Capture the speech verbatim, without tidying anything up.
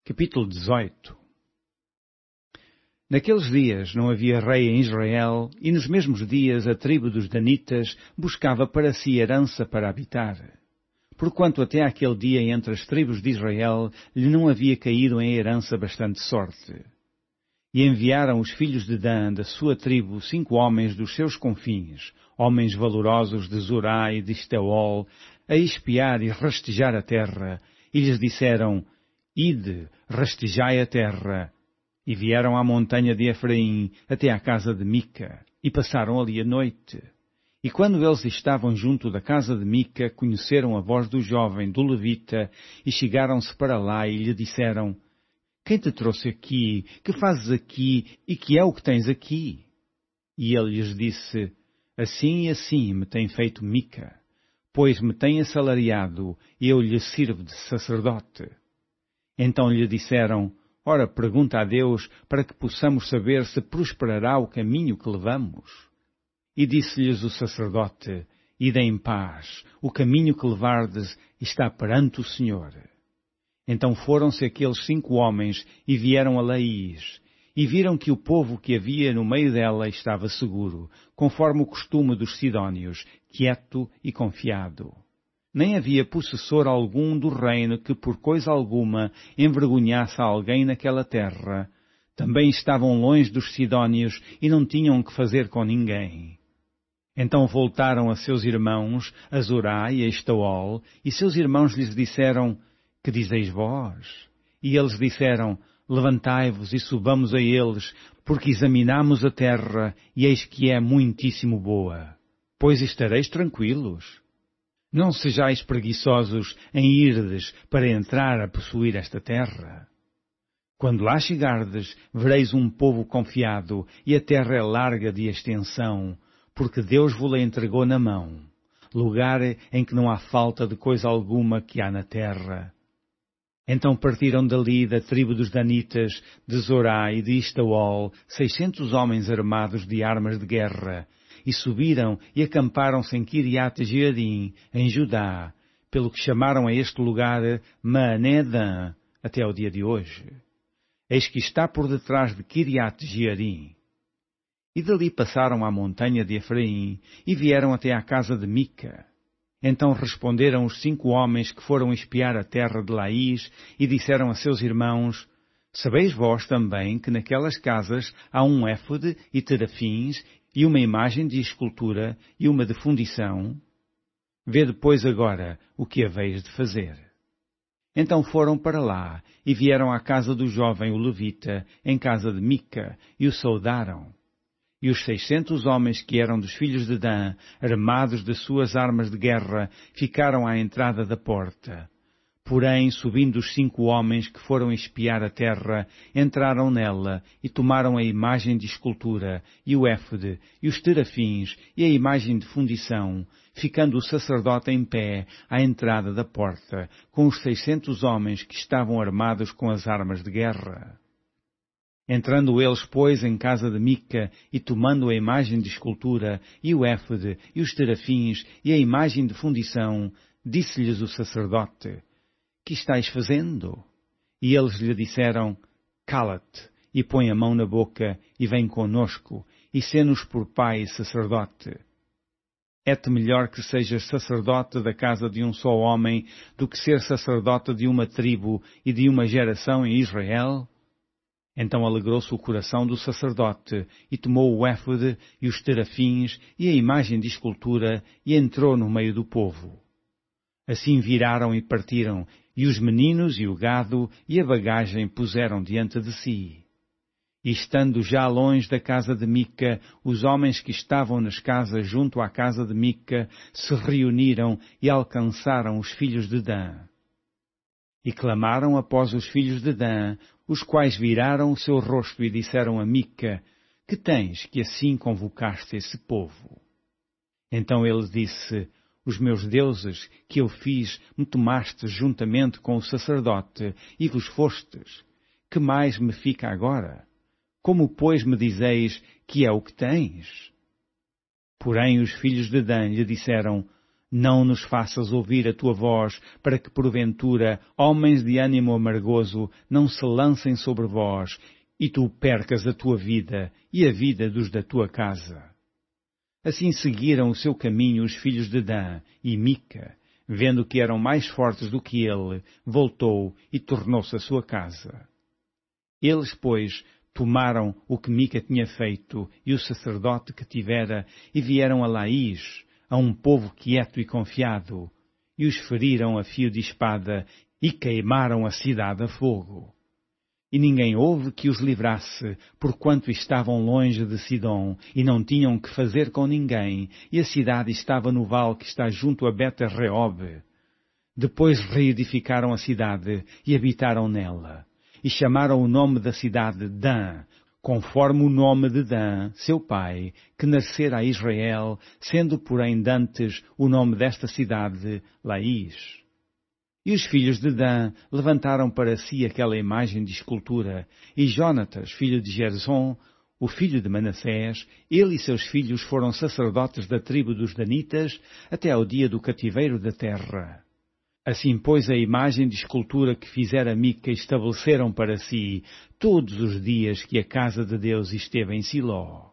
Capítulo dezoito. Naqueles dias não havia rei em Israel, e nos mesmos dias a tribo dos Danitas buscava para si herança para habitar. Porquanto até aquele dia entre as tribos de Israel lhe não havia caído em herança bastante sorte. E enviaram os filhos de Dan da sua tribo cinco homens dos seus confins, homens valorosos de Zorá e de Estaol, a espiar e rastejar a terra, e lhes disseram: Ide, rastejai a terra. E vieram à montanha de Efraim, até à casa de Mica, e passaram ali a noite. E quando eles estavam junto da casa de Mica, conheceram a voz do jovem, do levita, e chegaram-se para lá e lhe disseram: Quem te trouxe aqui? Que fazes aqui? E que é o que tens aqui? E ele lhes disse: Assim e assim me tem feito Mica, pois me tem assalariado, e eu lhe sirvo de sacerdote. Então lhe disseram: Ora, pergunta a Deus, para que possamos saber se prosperará o caminho que levamos. E disse-lhes o sacerdote: Ide em paz, o caminho que levardes está perante o Senhor. Então foram-se aqueles cinco homens e vieram a Laís, e viram que o povo que havia no meio dela estava seguro, conforme o costume dos sidônios, quieto e confiado. Nem havia possessor algum do reino que por coisa alguma envergonhasse alguém naquela terra. Também estavam longe dos sidônios e não tinham que fazer com ninguém. Então voltaram a seus irmãos, a Zorá e a Estaol, e seus irmãos lhes disseram: Que dizeis vós? E eles disseram: Levantai-vos e subamos a eles, porque examinamos a terra, e eis que é muitíssimo boa. Pois estareis tranquilos. Não sejais preguiçosos em irdes para entrar a possuir esta terra. Quando lá chegardes, vereis um povo confiado, e a terra é larga de extensão, porque Deus vos-la entregou na mão, lugar em que não há falta de coisa alguma que há na terra. Então partiram dali da tribo dos Danitas, de Zorá e de Estaol, seiscentos homens armados de armas de guerra, e subiram e acamparam-se em Quiriate-Jearim, em Judá, pelo que chamaram a este lugar Maané-Dan, até ao dia de hoje. Eis que está por detrás de Quiriate-Jearim. E dali passaram à montanha de Efraim, e vieram até à casa de Mica. Então responderam os cinco homens que foram espiar a terra de Laís, e disseram a seus irmãos: Sabeis vós também que naquelas casas há um éfode e terafins, e uma imagem de escultura, e uma de fundição? Vede, pois, agora o que haveis de fazer. Então foram para lá, e vieram à casa do jovem o levita, em casa de Mica, e o saudaram. E os seiscentos homens que eram dos filhos de Dan, armados de suas armas de guerra, ficaram à entrada da porta. Porém, subindo os cinco homens que foram espiar a terra, entraram nela e tomaram a imagem de escultura, e o éfode, e os terafins, e a imagem de fundição, ficando o sacerdote em pé à entrada da porta, com os seiscentos homens que estavam armados com as armas de guerra. Entrando eles, pois, em casa de Mica, e tomando a imagem de escultura, e o éfode, e os terafins, e a imagem de fundição, disse-lhes o sacerdote: Que estáis fazendo? E eles lhe disseram: Cala-te, e põe a mão na boca, e vem conosco, e sê-nos por pai e sacerdote. É-te melhor que sejas sacerdote da casa de um só homem, do que ser sacerdote de uma tribo e de uma geração em Israel? Então alegrou-se o coração do sacerdote, e tomou o éfode, e os terafins, e a imagem de escultura, e entrou no meio do povo. Assim viraram e partiram, e os meninos e o gado e a bagagem puseram diante de si. E estando já longe da casa de Mica, os homens que estavam nas casas junto à casa de Mica se reuniram e alcançaram os filhos de Dan. E clamaram após os filhos de Dan, os quais viraram o seu rosto e disseram a Mica: Que tens que assim convocaste esse povo? Então ele disse: Os meus deuses que eu fiz me tomastes juntamente com o sacerdote e vos fostes. Que mais me fica agora? Como, pois, me dizeis que é o que tens? Porém os filhos de Dan lhe disseram: Não nos faças ouvir a tua voz, para que, porventura, homens de ânimo amargoso não se lancem sobre vós, e tu percas a tua vida e a vida dos da tua casa. Assim seguiram o seu caminho os filhos de Dan, e Mica, vendo que eram mais fortes do que ele, voltou e tornou-se à sua casa. Eles, pois, tomaram o que Mica tinha feito e o sacerdote que tivera, e vieram a Laís, a um povo quieto e confiado, e os feriram a fio de espada, e queimaram a cidade a fogo. E ninguém houve que os livrasse, porquanto estavam longe de Sidom, e não tinham que fazer com ninguém, e a cidade estava no vale que está junto a Bet-reob. Depois reedificaram a cidade, e habitaram nela, e chamaram o nome da cidade Dan, conforme o nome de Dan, seu pai, que nascera a Israel, sendo porém dantes o nome desta cidade Laís. E os filhos de Dan levantaram para si aquela imagem de escultura, e Jonatas, filho de Gerson, o filho de Manassés, ele e seus filhos foram sacerdotes da tribo dos Danitas até ao dia do cativeiro da terra. Assim, pois, a imagem de escultura que fizera Mica estabeleceram para si todos os dias que a casa de Deus esteve em Siló.